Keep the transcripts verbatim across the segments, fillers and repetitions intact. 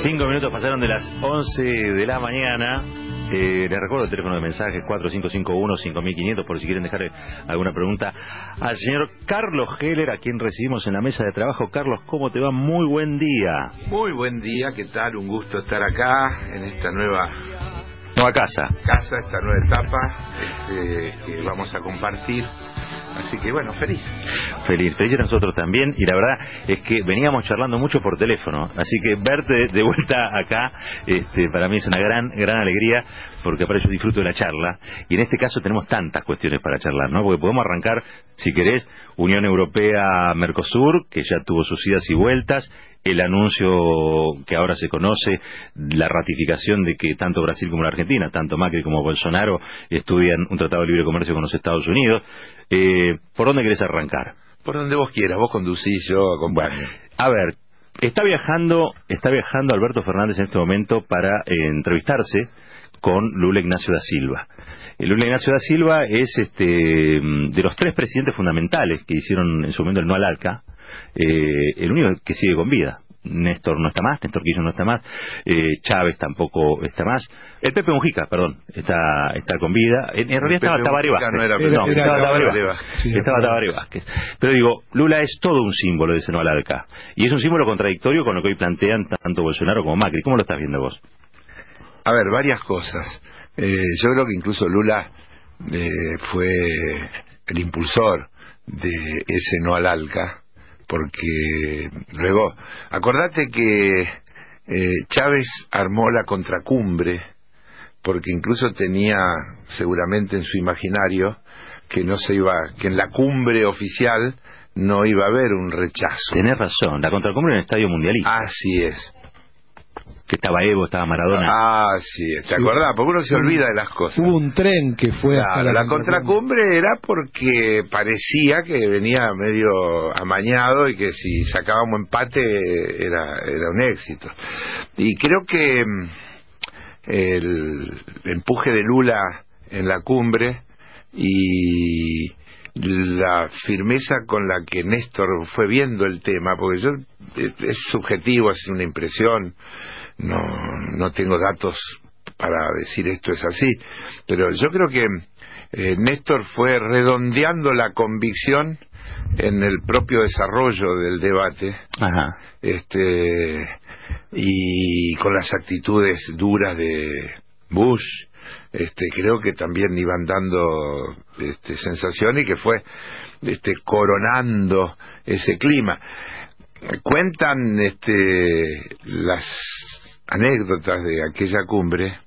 Cinco minutos pasaron de las once de la mañana. Eh, les recuerdo el teléfono de mensajes cuatro cinco cinco uno, cinco mil quinientos por si quieren dejar alguna pregunta al señor Carlos Heller, a quien recibimos en la mesa de trabajo. Carlos, ¿cómo te va? Muy buen día. Muy buen día, ¿qué tal? Un gusto estar acá en esta nueva nueva casa, casa esta nueva etapa este, que vamos a compartir. Así que bueno, feliz. Feliz, feliz nosotros también. Y la verdad es que veníamos charlando mucho por teléfono. Así que verte de vuelta acá, este, para mí es una gran, gran alegría, porque para eso disfruto de la charla. Y en este caso tenemos tantas cuestiones para charlar, ¿no? Porque podemos arrancar, si querés, Unión Europea-Mercosur, que ya tuvo sus idas y vueltas. El anuncio que ahora se conoce, la ratificación de que tanto Brasil como la Argentina, tanto Macri como Bolsonaro, estudian un tratado de libre comercio con los Estados Unidos. Eh, ¿Por dónde querés arrancar? Por donde vos quieras, vos conducís, yo acompaño. Bueno, a ver, está viajando, está viajando Alberto Fernández en este momento para eh, entrevistarse con Lula Ignacio da Silva. El Lula Ignacio da Silva es este de los tres presidentes fundamentales que hicieron en su momento el no al ALCA, eh, el único que sigue con vida. Néstor no está más, Néstor Kirchner no está más, eh, Chávez tampoco está más, el Pepe Mujica, perdón, está está con vida. En, en realidad estaba Tabaré Vázquez, no, era, no, era, estaba era, Tabaré era, Vázquez, sí, estaba Tabaré Vázquez. Pero digo, Lula es todo un símbolo de ese no al ALCA, y es un símbolo contradictorio con lo que hoy plantean tanto Bolsonaro como Macri. ¿Cómo lo estás viendo vos? A ver, varias cosas. Eh, yo creo que incluso Lula eh, fue el impulsor de ese no al ALCA, porque luego, acordate que eh, Chávez armó la contracumbre, porque incluso tenía seguramente en su imaginario que no se iba, que en la cumbre oficial no iba a haber un rechazo. Tenés razón, la contracumbre en el Estadio Mundialista. Así es. Que estaba Evo, estaba Maradona. Ah, sí, ¿te acordás? Porque uno se olvida de las cosas. Hubo un tren que fue claro, hasta la, la contracumbre era porque parecía que venía medio amañado y que si sacábamos empate era, era un éxito. Y creo que el empuje de Lula en la cumbre y la firmeza con la que Néstor fue viendo el tema, porque yo es subjetivo, es una impresión, no no tengo datos para decir esto es así, pero yo creo que eh, Néstor fue redondeando la convicción en el propio desarrollo del debate. Ajá. este y con las actitudes duras de Bush, este creo que también iban dando este sensación y que fue este coronando ese clima. Cuentan este las anécdotas de aquella cumbre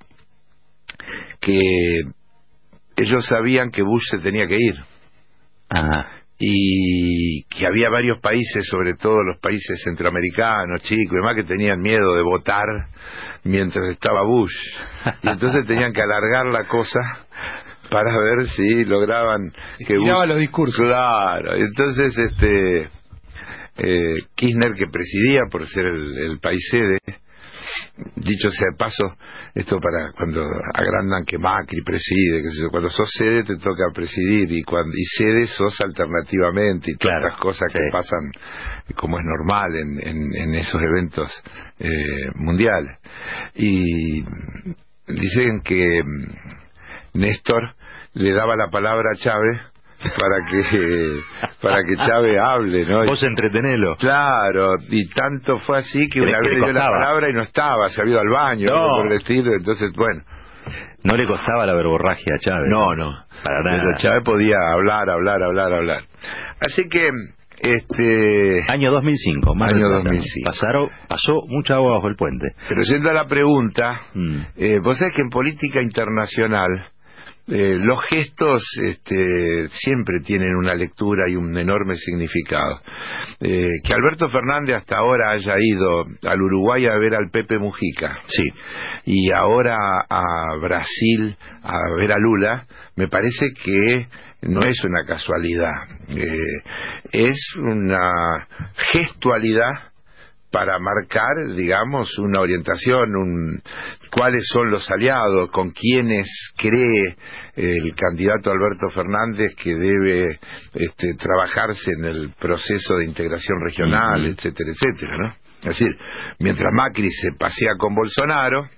que ellos sabían que Bush se tenía que ir. Ajá. Y que había varios países, sobre todo los países centroamericanos, chicos y demás, que tenían miedo de votar mientras estaba Bush, y entonces tenían que alargar la cosa para ver si lograban que Bush... los discursos. Claro, entonces este eh, Kirchner, que presidía por ser el, el país sede, dicho sea de paso, esto para cuando agrandan que Macri preside, que cuando sos sede te toca presidir, y cuando y sede sos alternativamente, y todas las cosas que sí pasan como es normal en, en, en esos eventos eh, mundiales. Y dicen que Néstor le daba la palabra a Chávez para que para que Chávez hable, ¿no? Vos entretenelo. Claro, y tanto fue así que una vez le dio la palabra y no estaba, se había ido al baño, no. por el estilo, entonces, bueno. No le costaba la verborragia a Chávez. No, no, para nada. Pero Chávez podía hablar, hablar, hablar, hablar. Así que, este... Año dos mil cinco, más Año dos mil cinco. Pasaron, pasó mucha agua bajo el puente. Pero yendo a la pregunta, mm. eh, vos sabés que en política internacional Eh, los gestos este, siempre tienen una lectura y un enorme significado. Eh, que Alberto Fernández hasta ahora haya ido al Uruguay a ver al Pepe Mujica, sí, y ahora a Brasil a ver a Lula, me parece que no es una casualidad, eh, es una gestualidad para marcar, digamos, una orientación, un, cuáles son los aliados, con quiénes cree el candidato Alberto Fernández que debe este, trabajarse en el proceso de integración regional, uh-huh. etcétera, etcétera, ¿no? Es decir, mientras Macri se pasea con Bolsonaro,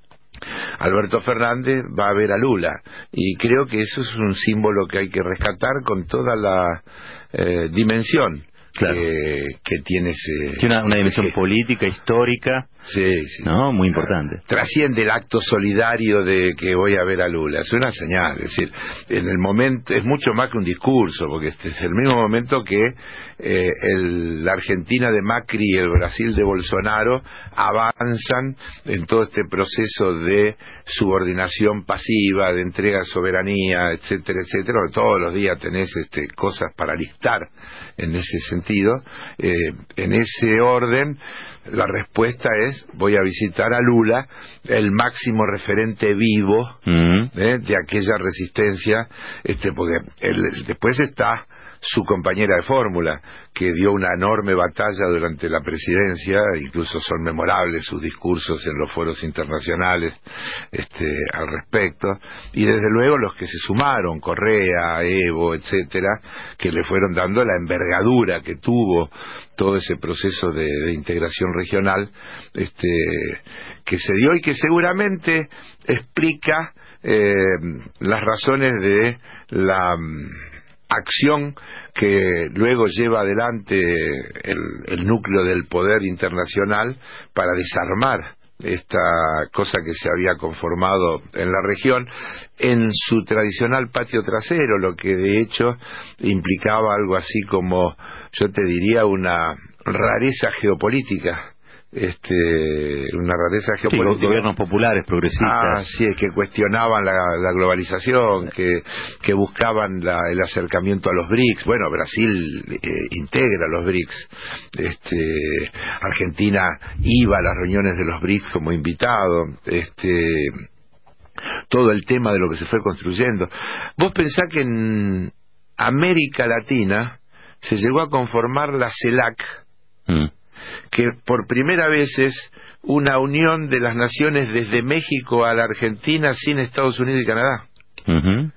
Alberto Fernández va a ver a Lula, y creo que eso es un símbolo que hay que rescatar con toda la eh, dimensión. Claro. Que, que tiene ese... Tiene una, una dimensión que, política, histórica, sí, sí. ¿no? Muy importante. Trasciende el acto solidario de que voy a ver a Lula, es una señal, es decir, en el momento, es mucho más que un discurso, porque este es el mismo momento que eh, el, la Argentina de Macri y el Brasil de Bolsonaro avanzan en todo este proceso de subordinación pasiva, de entrega de soberanía, etcétera, etcétera. Todos los días tenés este, cosas para listar en ese sentido. Eh, en ese orden, la respuesta es: voy a visitar a Lula, el máximo referente vivo mm. eh, de aquella resistencia, este, porque él, después está su compañera de fórmula, que dio una enorme batalla durante la presidencia, incluso son memorables sus discursos en los foros internacionales este, al respecto, y desde luego los que se sumaron, Correa, Evo, etcétera, que le fueron dando la envergadura que tuvo todo ese proceso de, de integración regional este, que se dio, y que seguramente explica eh, las razones de la acción que luego lleva adelante el, el núcleo del poder internacional para desarmar esta cosa que se había conformado en la región en su tradicional patio trasero, lo que de hecho implicaba algo así como, yo te diría, una rareza geopolítica. Este, una rareza geopolítica. Sí, gobiernos populares, progresistas. Ah, sí, que cuestionaban la, la globalización, que, que buscaban la, el acercamiento a los BRICS. Bueno, Brasil eh, integra los BRICS. Este, Argentina iba a las reuniones de los BRICS como invitado. Este, todo el tema de lo que se fue construyendo. Vos pensás que en América Latina se llegó a conformar la CELAC, mm. que por primera vez es una unión de las naciones desde México a la Argentina sin Estados Unidos y Canadá. Uh-huh.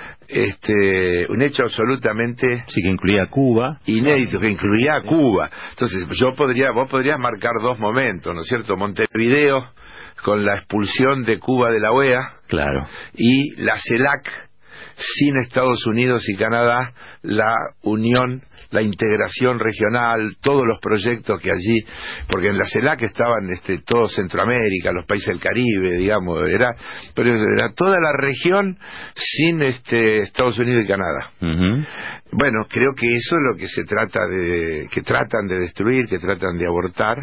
Este, un hecho absolutamente... Sí, que incluía a Cuba. Inédito, que incluía a Cuba. Entonces, yo podría, vos podrías marcar dos momentos, ¿no es cierto? Montevideo, con la expulsión de Cuba de la O E A. Claro. Y la CELAC, sin Estados Unidos y Canadá, la unión, la integración regional, todos los proyectos que allí, porque en la CELAC estaban este, todo Centroamérica, los países del Caribe, digamos, era, pero era toda la región sin este, Estados Unidos y Canadá. Uh-huh. Bueno, creo que eso es lo que se trata de, que tratan de destruir, que tratan de abortar,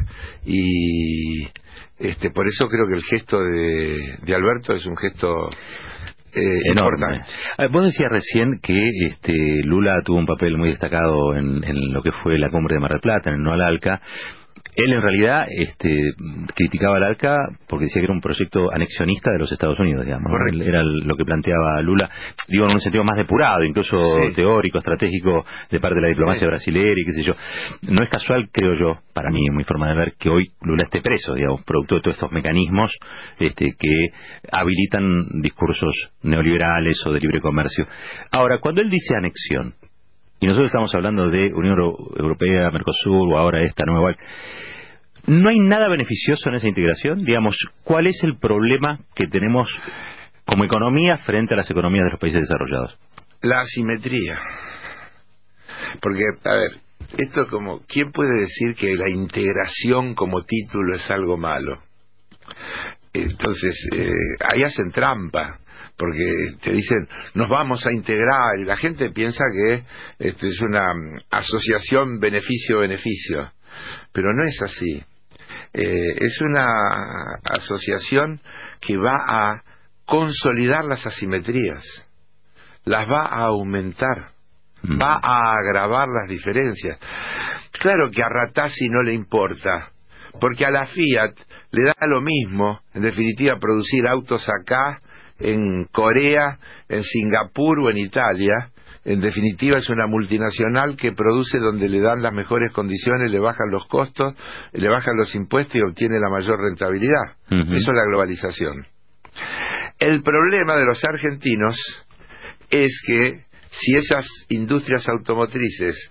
y este, por eso creo que el gesto de, de Alberto es un gesto Eh, enorme. Vos decías recién que este, Lula tuvo un papel muy destacado en, en lo que fue la cumbre de Mar del Plata, en el No al ALCA. Él en realidad este, criticaba al ALCA porque decía que era un proyecto anexionista de los Estados Unidos, digamos, ¿no? Era lo que planteaba Lula, digo, en un sentido más depurado, incluso sí. teórico, estratégico, de parte de la diplomacia sí. brasilera y qué sé yo. No es casual, creo yo, para mí, en mi forma de ver, que hoy Lula esté preso, digamos, producto de todos estos mecanismos este, que habilitan discursos neoliberales o de libre comercio. Ahora, cuando él dice anexión, y nosotros estamos hablando de Unión Europea, Mercosur o ahora esta nueva, ¿no hay nada beneficioso en esa integración? Digamos, ¿cuál es el problema que tenemos como economía frente a las economías de los países desarrollados? La asimetría. Porque, a ver, esto es como, ¿quién puede decir que la integración como título es algo malo? Entonces, eh, ahí hacen trampa. Porque te dicen, nos vamos a integrar, y la gente piensa que este, es una asociación beneficio-beneficio, pero no es así. Eh, es una asociación que va a consolidar las asimetrías, las va a aumentar, mm. va a agravar las diferencias. Claro que a Ratazzi no le importa, porque a la Fiat le da lo mismo, en definitiva, producir autos acá, en Corea, en Singapur o en Italia. En definitiva es una multinacional que produce donde le dan las mejores condiciones, le bajan los costos, le bajan los impuestos y obtiene la mayor rentabilidad. Uh-huh. Eso es la globalización. El problema de los argentinos es que si esas industrias automotrices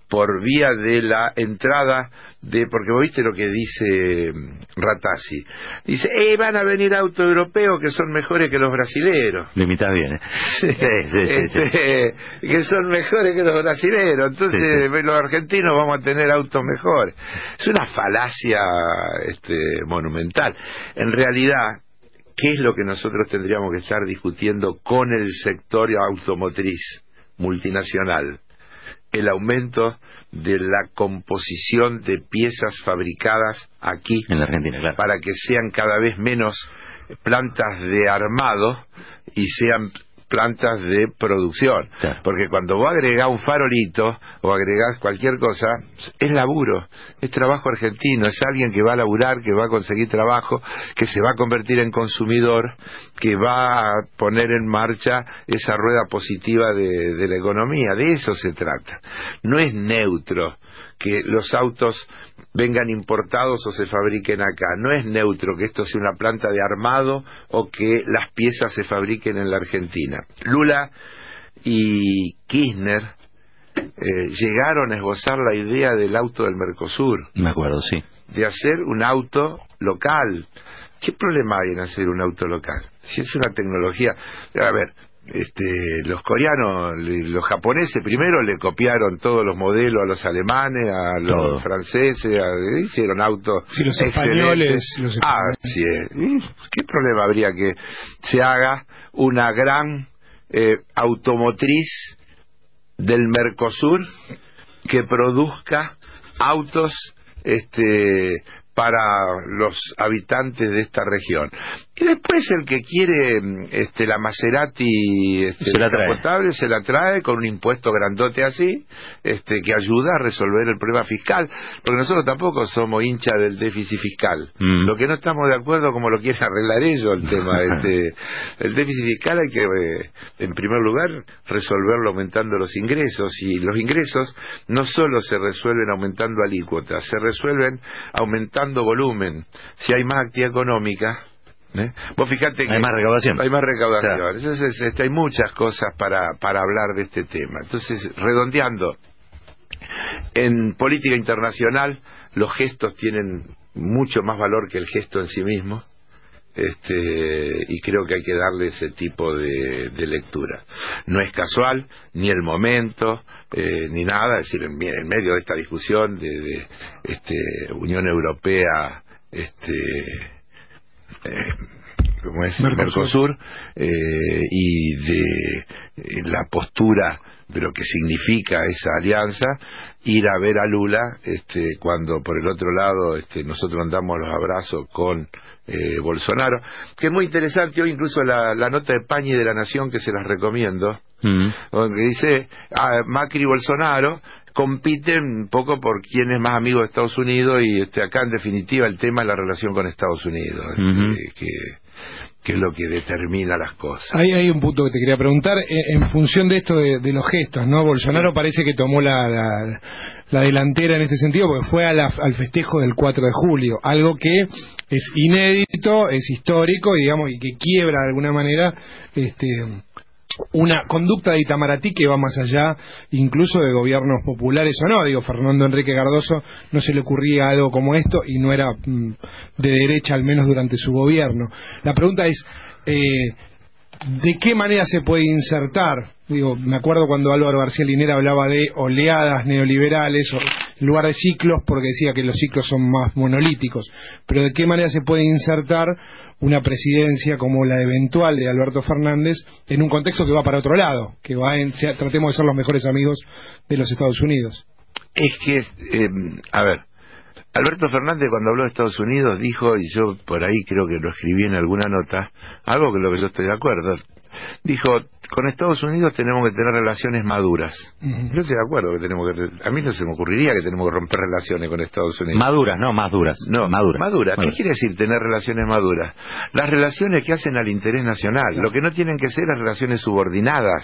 por vía de la entrada de, porque vos viste lo que dice Ratazzi, dice, eh, van a venir autos europeos que son mejores que los brasileros. Lo imitás bien, ¿eh? Sí, sí, sí, este, sí. Que son mejores que los brasileros, entonces sí, sí. Los argentinos vamos a tener autos mejores. Es una falacia este, monumental. En realidad, ¿qué es lo que nosotros tendríamos que estar discutiendo con el sector automotriz multinacional? El aumento de la composición de piezas fabricadas aquí en la Argentina, claro, para que sean cada vez menos plantas de armado y sean plantas de producción, claro. Porque cuando vos agregás un farolito o agregás cualquier cosa, es laburo, es trabajo argentino, es alguien que va a laburar, que va a conseguir trabajo, que se va a convertir en consumidor, que va a poner en marcha esa rueda positiva de, de la economía. De eso se trata. No es neutro que los autos vengan importados o se fabriquen acá. No es neutro que esto sea una planta de armado o que las piezas se fabriquen en la Argentina. Lula y Kirchner eh, llegaron a esbozar la idea del auto del Mercosur. Me acuerdo, sí. De hacer un auto local. ¿Qué problema hay en hacer un auto local? Si es una tecnología... A ver... Este, los coreanos, los japoneses primero le copiaron todos los modelos a los alemanes, a los Todo. franceses, a, hicieron autos sí, los excelentes. españoles, los españoles. Ah, sí, eh. ¿Qué problema habría que se haga una gran eh, automotriz del Mercosur que produzca autos este para los habitantes de esta región? Y después el que quiere este, la Maserati este, se la trae. potable se la trae con un impuesto grandote así, este, que ayuda a resolver el problema fiscal, porque nosotros tampoco somos hinchas del déficit fiscal. Mm. Lo que no estamos de acuerdo como lo quieren arreglar ellos el tema. este, el déficit fiscal hay que, eh, en primer lugar, resolverlo aumentando los ingresos, y los ingresos no solo se resuelven aumentando alícuotas, se resuelven aumentando volumen. Si hay más actividad económica, ¿eh? Vos fijate que hay más recaudación. Hay más recaudación. Claro. Entonces, este, hay muchas cosas para, para hablar de este tema. Entonces, redondeando, en política internacional los gestos tienen mucho más valor que el gesto en sí mismo. Este, y creo que hay que darle ese tipo de, de lectura. No es casual, ni el momento, eh, ni nada. Es decir, en, en medio de esta discusión de, de este, Unión Europea, este, eh, como es Mercosur, Mercosur eh, y de eh, la postura de lo que significa esa alianza, ir a ver a Lula este, cuando por el otro lado este, nosotros andamos los abrazos con eh, Bolsonaro, que es muy interesante hoy incluso la, la nota de Pañi de La Nación, que se las recomiendo, mm. donde dice ah, Macri y Bolsonaro compiten un poco por quién es más amigo de Estados Unidos, y este, acá en definitiva el tema es la relación con Estados Unidos, uh-huh. este, que, que es lo que determina las cosas. Hay, hay un punto que te quería preguntar, en, en función de esto de, de los gestos, ¿no? Bolsonaro parece que tomó la, la, la delantera en este sentido, porque fue a la, al festejo del cuatro de julio, algo que es inédito, es histórico, digamos, y que quiebra de alguna manera este una conducta de Itamaraty que va más allá incluso de gobiernos populares o no. Digo, Fernando Enrique Cardoso no se le ocurría algo como esto y no era mm, de derecha, al menos durante su gobierno. La pregunta es eh, ¿de qué manera se puede insertar? Digo, me acuerdo cuando Álvaro García Linera hablaba de oleadas neoliberales o, en lugar de ciclos, porque decía que los ciclos son más monolíticos, pero ¿de qué manera se puede insertar una presidencia como la eventual de Alberto Fernández en un contexto que va para otro lado, que va en, sea, tratemos de ser los mejores amigos de los Estados Unidos? Es que, eh, a ver, Alberto Fernández cuando habló de Estados Unidos dijo, y yo por ahí creo que lo escribí en alguna nota, algo que lo que yo estoy de acuerdo, dijo, con Estados Unidos tenemos que tener relaciones maduras. Uh-huh. Yo estoy de acuerdo que tenemos que, a mí no se me ocurriría que tenemos que romper relaciones con Estados Unidos. Maduras, no, más duras. No, maduras. Maduras. ¿Qué quiere decir tener relaciones maduras? Las relaciones que hacen al interés nacional. Claro. Lo que no tienen que ser las relaciones subordinadas.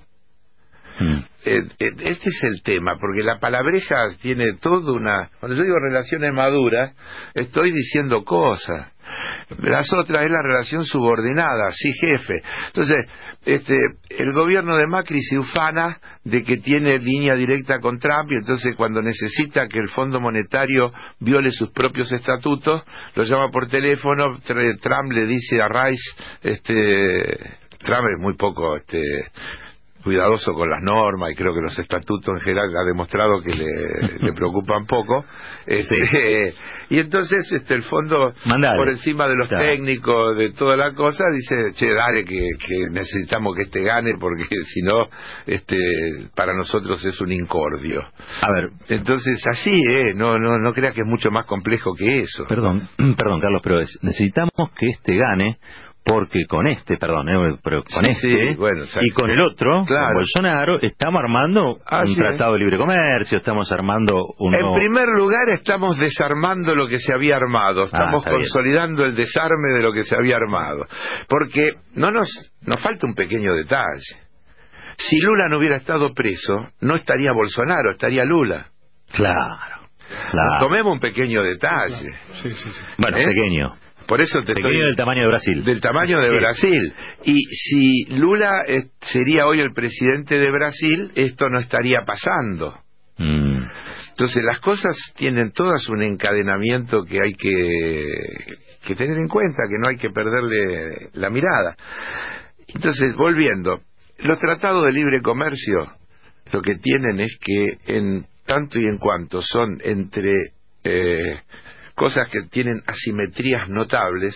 Hmm. Eh, eh, este es el tema, porque la palabreja tiene toda una... Cuando yo digo relaciones maduras, estoy diciendo cosas. Las otras es la relación subordinada, sí jefe. Entonces, este, el gobierno de Macri se ufana de que tiene línea directa con Trump, y entonces cuando necesita que el Fondo Monetario viole sus propios estatutos, lo llama por teléfono. Trump le dice a Rice, este, Trump es muy poco, este, cuidadoso con las normas, y creo que los estatutos en general ha demostrado que le, le preocupan poco, este, sí. Y entonces este el fondo, Mandale. por encima de los claro. técnicos, de toda la cosa, dice, che, dale que, que necesitamos que este gane, porque si no, este, para nosotros es un incordio. A ver, entonces así, eh, no, no, no creas que es mucho más complejo que eso. Perdón, perdón, Carlos, pero es, necesitamos que este gane, porque con este, perdón, eh, pero con sí, este sí, bueno, y con el otro, claro. con Bolsonaro, estamos armando Así un tratado es. de libre comercio, estamos armando un En nuevo... primer lugar, estamos desarmando lo que se había armado, estamos ah, consolidando bien. el desarme de lo que se había armado, porque no nos, nos falta un pequeño detalle. Si Lula no hubiera estado preso, no estaría Bolsonaro, estaría Lula. Claro, claro. Tomemos un pequeño detalle. Sí, sí, sí. Bueno, ¿Eh? pequeño. Por eso te Pequeño estoy... del tamaño de Brasil. Del tamaño de sí. Brasil. Y si Lula eh, sería hoy el presidente de Brasil, esto no estaría pasando. Mm. Entonces las cosas tienen todas un encadenamiento que hay que, que tener en cuenta, que no hay que perderle la mirada. Entonces, volviendo, los tratados de libre comercio lo que tienen es que en tanto y en cuanto son entre... Eh, cosas que tienen asimetrías notables,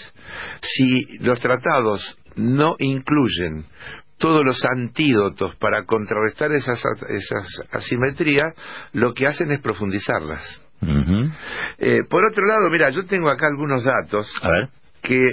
si los tratados no incluyen todos los antídotos para contrarrestar esas, esas asimetrías, lo que hacen es profundizarlas. Uh-huh. Eh, por otro lado, mira, yo tengo acá algunos datos A ver. que,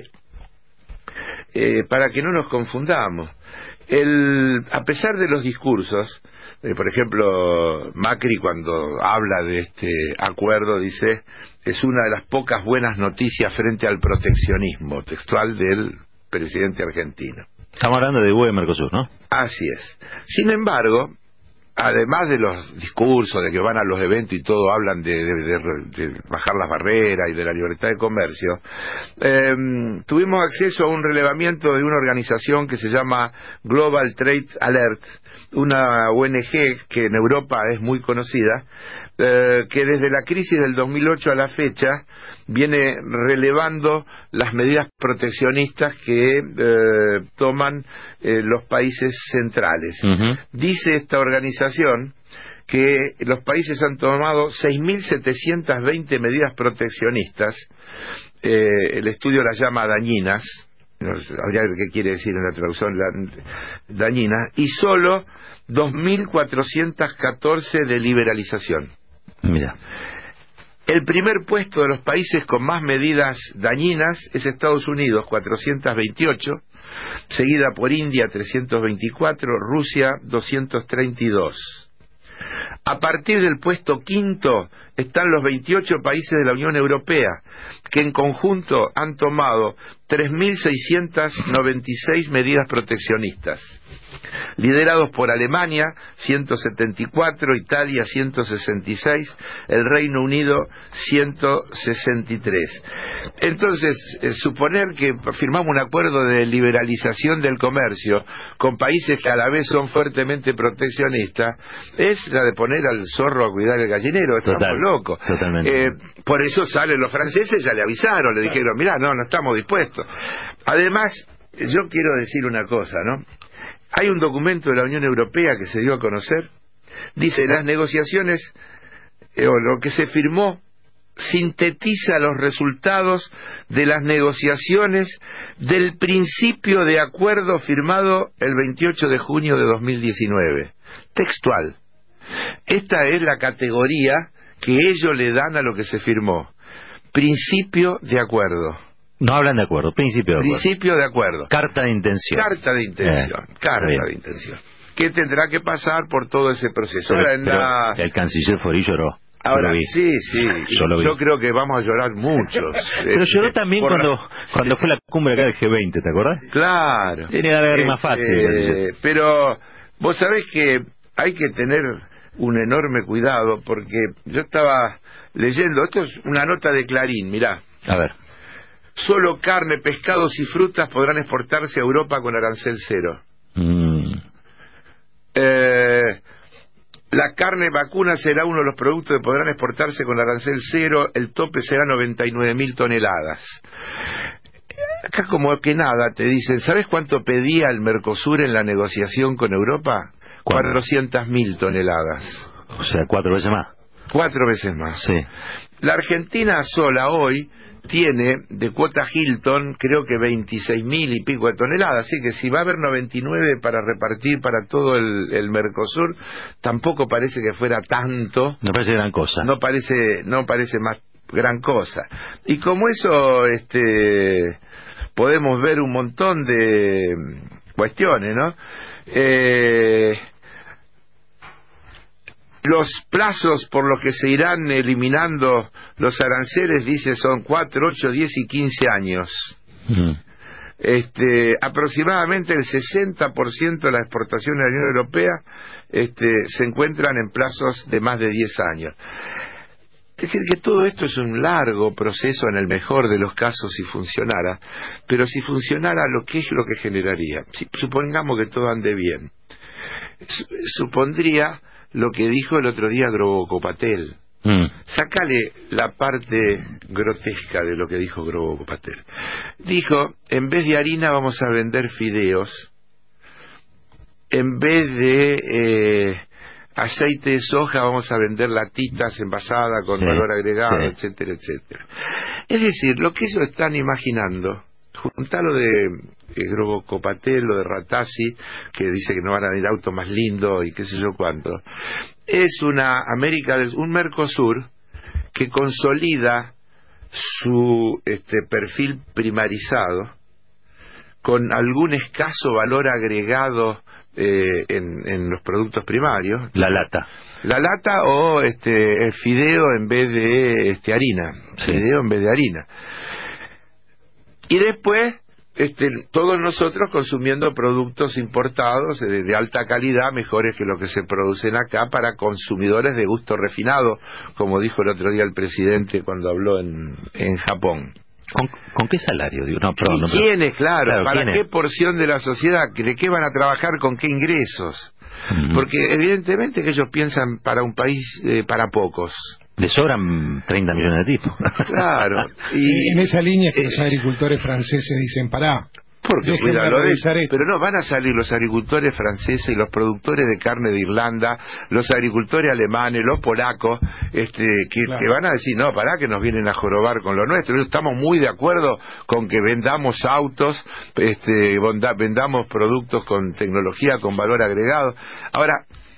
eh, para que no nos confundamos, el, a pesar de los discursos, eh, por ejemplo, Macri cuando habla de este acuerdo dice, es una de las pocas buenas noticias frente al proteccionismo, textual del presidente argentino. Estamos hablando de U E Mercosur, ¿no? Así es. Sin embargo, además de los discursos de que van a los eventos y todo, hablan de, de, de, de bajar las barreras y de la libertad de comercio, eh, tuvimos acceso a un relevamiento de una organización que se llama Global Trade Alert, una O N G que en Europa es muy conocida, eh, que desde la crisis del dos mil ocho a la fecha viene relevando las medidas proteccionistas que eh, toman eh, los países centrales. Uh-huh. Dice esta organización que los países han tomado seis mil setecientas veinte medidas proteccionistas, eh, el estudio las llama dañinas, habría que ver qué quiere decir en la traducción la, dañina, y solo dos mil cuatrocientas catorce de liberalización. Mira. El primer puesto de los países con más medidas dañinas es Estados Unidos, cuatrocientas veintiocho, seguida por India, trescientos veinticuatro, Rusia, doscientos treinta y dos. A partir del puesto quinto están los veintiocho países de la Unión Europea, que en conjunto han tomado tres mil seiscientas noventa y seis medidas proteccionistas, liderados por Alemania, ciento setenta y cuatro, Italia, ciento sesenta y seis, el Reino Unido, ciento sesenta y tres. Entonces, eh, suponer que firmamos un acuerdo de liberalización del comercio con países que a la vez son fuertemente proteccionistas, es la de poner al zorro a cuidar el gallinero. Estamos Total, locos. Totalmente. Eh, por eso salen los franceses, ya le avisaron, le dijeron, mirá, no, no estamos dispuestos. Además, yo quiero decir una cosa, ¿no? Hay un documento de la Unión Europea que se dio a conocer, dice, las negociaciones, eh, o lo que se firmó, sintetiza los resultados de las negociaciones del principio de acuerdo firmado el veintiocho de junio de dos mil diecinueve. Textual. Esta es la categoría que ellos le dan a lo que se firmó. Principio de acuerdo. No hablan de acuerdo, principio de acuerdo. Principio de acuerdo. Carta de intención. Carta de intención. Eh, carta de intención. Que tendrá que pasar por todo ese proceso. Pero, Ahora, en pero la... el canciller Forí lloró. Ahora, sí, sí. Yo, lo vi. Yo creo que vamos a llorar muchos. Pero lloró también por... cuando cuando fue la cumbre acá del G veinte, ¿te acordás? Claro. Tiene que haber más fácil. Eh, pero vos sabés que hay que tener un enorme cuidado, porque yo estaba leyendo, esto es una nota de Clarín, mirá. A ver. Solo carne, pescados y frutas podrán exportarse a Europa con arancel cero. Mm. Eh, la carne vacuna será uno de los productos que podrán exportarse con arancel cero. El tope será noventa y nueve mil toneladas. Acá como que nada te dicen, ¿sabes cuánto pedía el Mercosur en la negociación con Europa? cuatrocientas mil toneladas. O sea, cuatro veces más. Cuatro veces más. Sí. La Argentina sola hoy tiene de cuota Hilton creo que veintiséis mil y pico de toneladas, así que si va a haber noventa y nueve para repartir para todo el, el Mercosur, tampoco parece que fuera tanto. No parece gran cosa. No parece, no parece más gran cosa. Y como eso, este, podemos ver un montón de cuestiones, ¿no? Eh, Los plazos por los que se irán eliminando los aranceles, dice, son cuatro, ocho, diez y quince años. Mm. Este, aproximadamente el sesenta por ciento de las exportaciones de la Unión Europea este, se encuentran en plazos de más de diez años. Es decir, que todo esto es un largo proceso en el mejor de los casos si funcionara, pero si funcionara, ¿lo que es lo que generaría? Si supongamos que todo ande bien, supondría lo que dijo el otro día Groboco Patel. Mm. Sácale la parte grotesca de lo que dijo Groboco Patel. Dijo, en vez de harina vamos a vender fideos, en vez de eh, aceite de soja vamos a vender latitas envasadas con sí, valor agregado, sí. etcétera, etcétera. Es decir, lo que ellos están imaginando, juntalo de eh, Groboco Patel, lo de Ratazzi, que dice que no van a ir autos más lindos y qué sé yo cuánto, es una América, del, un Mercosur que consolida su este, perfil primarizado con algún escaso valor agregado eh, en, en los productos primarios. La lata. La lata o este el fideo en vez de este harina. Sí. Fideo en vez de harina. Y después, este, todos nosotros consumiendo productos importados de, de alta calidad, mejores que los que se producen acá, para consumidores de gusto refinado, como dijo el otro día el presidente cuando habló en, en Japón. ¿Con, ¿Con qué salario? Digo, no, perdón, ¿Y no, quiénes, claro? claro ¿Para ¿quién qué es? porción de la sociedad? ¿De qué van a trabajar? ¿Con qué ingresos? Mm. Porque evidentemente que ellos piensan para un país, eh, para pocos. Le sobran treinta millones de tipos. Claro. Y en esa línea es que eh, los agricultores franceses dicen, pará, porque cuidado, de de, pero no, van a salir los agricultores franceses y los productores de carne de Irlanda, los agricultores alemanes, los polacos, este, que, claro. que van a decir, no, pará, que nos vienen a jorobar con lo nuestro. Estamos muy de acuerdo con que vendamos autos, este, vendamos productos con tecnología, con valor agregado. Ahora,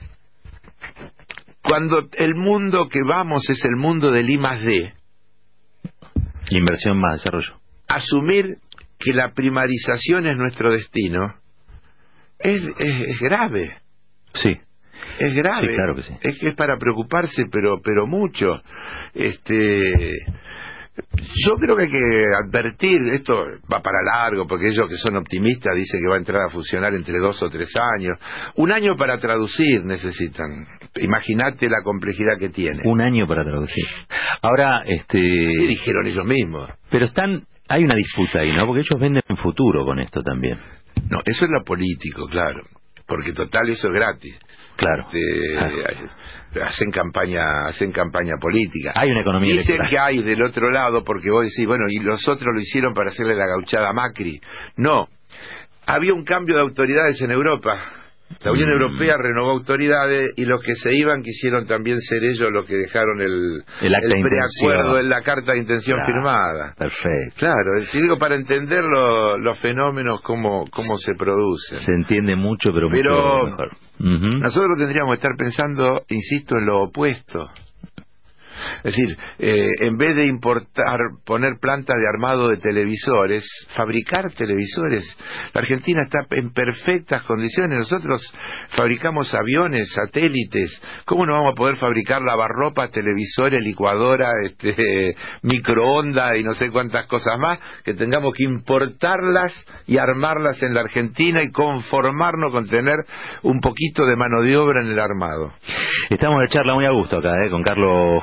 cuando el mundo que vamos es el mundo del I más D, inversión más desarrollo, asumir que la primarización es nuestro destino es, es, es grave. Sí. Es grave. Sí, claro que sí. Es que es para preocuparse, pero pero mucho. Este Yo creo que hay que advertir, esto va para largo, porque ellos que son optimistas dicen que va a entrar a funcionar entre dos o tres años. Un año para traducir necesitan. Imagínate la complejidad que tiene. Un año para traducir. Ahora, este... Sí, dijeron ellos mismos. Pero están... Hay una disputa ahí, ¿no? Porque ellos venden futuro con esto también. No, eso es lo político, claro. Porque total eso es gratis. Claro. Este, claro. Hacen campaña, hacen campaña política. Hay una economía Dicen electoral. que hay del otro lado, porque vos decís, bueno, y los otros lo hicieron para hacerle la gauchada a Macri. No, había un cambio de autoridades en Europa. La Unión mm. Europea renovó autoridades y los que se iban quisieron también ser ellos los que dejaron el, el, acta el preacuerdo en la carta de intención claro. firmada. Perfecto. Claro, es digo, para entender lo, los fenómenos, cómo, cómo se producen. Se entiende mucho, pero, pero mucho mejor. Uh-huh. Nosotros tendríamos que estar pensando, insisto, en lo opuesto. Es decir, eh, en vez de importar, poner plantas de armado de televisores, fabricar televisores. La Argentina está en perfectas condiciones. Nosotros fabricamos aviones, satélites. ¿Cómo no vamos a poder fabricar lavarropas, televisores, licuadora, este, microondas y no sé cuántas cosas más? Que tengamos que importarlas y armarlas en la Argentina y conformarnos con tener un poquito de mano de obra en el armado. Estamos de charla muy a gusto acá, ¿eh? Con Carlos Heller. Nos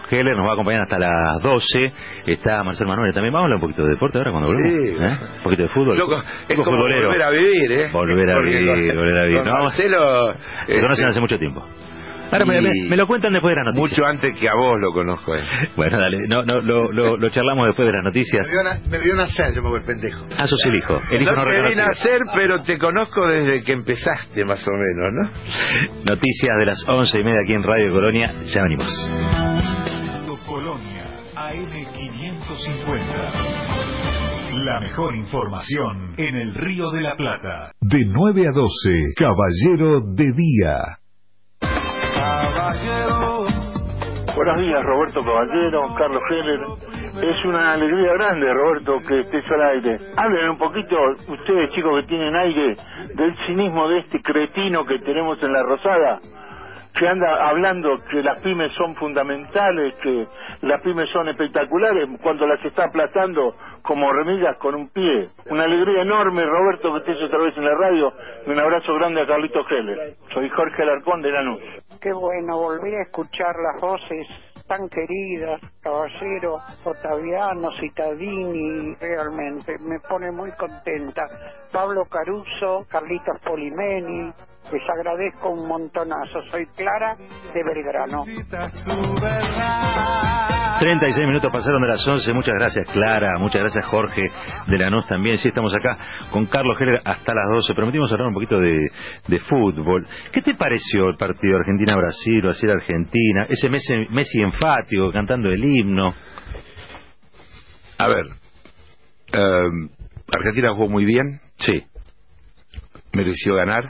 va a acompañar hasta las doce. Está Marcel Manuel también. Vamos a hablar un poquito de deporte ahora cuando volvemos. Sí. ¿Eh? Un poquito de fútbol. Loco, es como futbolero. volver a vivir, ¿eh? Volver a Porque vivir, con- volver a vivir. con No, Marcelo, se este, conocen hace mucho tiempo. Ahora me, me, me lo cuentan después de las noticias. mucho antes que a vos lo conozco él. Bueno, dale, no, no, lo, lo, lo charlamos después de las noticias. Me vio, na- me vio nacer, yo me voy pendejo. Ah, sos el hijo. El hijo no, no te vine reconocido. a hacer, pero te conozco desde que empezaste, más o menos, ¿no? Noticias de las once y media aquí en Radio Colonia. Ya venimos. Colonia, A M quinientos cincuenta. La mejor información en el Río de la Plata. De nueve a doce, Caballero de Día. Buenos días, Roberto Caballero, Carlos Heller. Es una alegría grande, Roberto, que estés al aire. Hablen un poquito, ustedes chicos que tienen aire, del cinismo de este cretino que tenemos en La Rosada, que anda hablando que las pymes son fundamentales, que las pymes son espectaculares, cuando las está aplastando como hormigas con un pie. Una alegría enorme, Roberto, que estés otra vez en la radio, y un abrazo grande a Carlito Heller. Soy Jorge Alarcón de Lanús. Qué bueno, volví a escuchar las voces tan queridas, Caballero, Ottaviano, Cittadini, realmente me pone muy contenta. Pablo Caruso, Carlitos Polimeni, les agradezco un montonazo. Soy Clara de Belgrano. treinta y seis minutos pasaron de las once. Muchas gracias, Clara. Muchas gracias, Jorge de Lanús también. Sí, estamos acá con Carlos Heller hasta las doce. Prometimos hablar un poquito de, de fútbol. ¿Qué te pareció el partido Argentina-Brasil, Brasil-Argentina? Ese Messi, Messi enfático, cantando el himno. A ver, eh, Argentina jugó muy bien. Sí. Mereció ganar.